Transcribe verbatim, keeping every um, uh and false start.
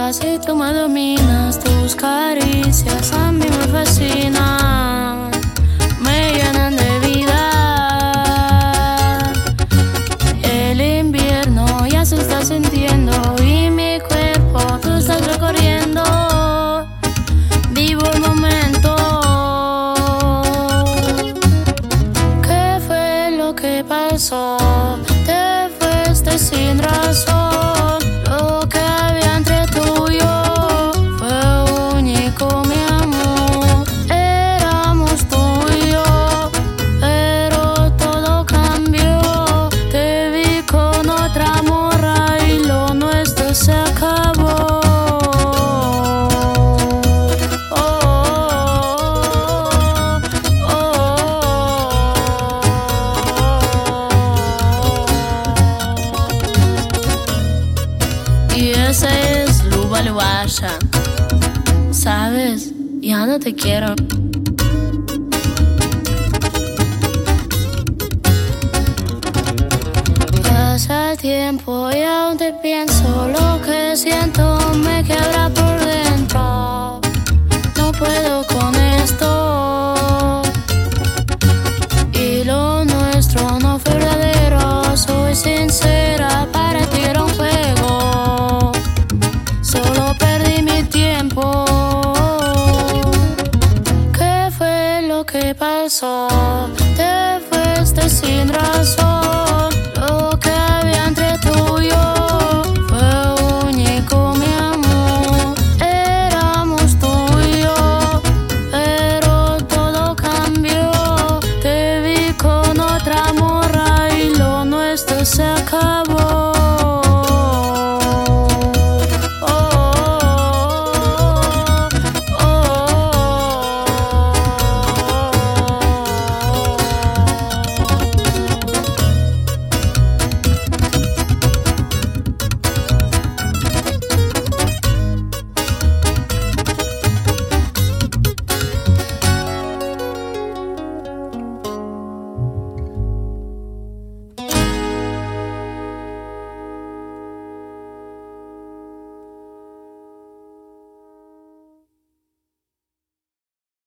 paz y tú me dominas. Tus caricias a mí me fascinan, me llenan de vida. El invierno ya se está sintiendo y mi cuerpo tú estás recorriendo. Vivo el momento. ¿Qué fue lo que pasó? Te fuiste sin razón. Lo que había entre tú y yo fue único, mi amor. Éramos tú y yo, pero todo cambió. Te vi con otra morra y lo nuestro se acabó. Oh, oh, oh. Y ese es Luba Lubasha. Sabes, ya no te quiero. Pasa el tiempo y aún te pienso. Lo que siento me queda.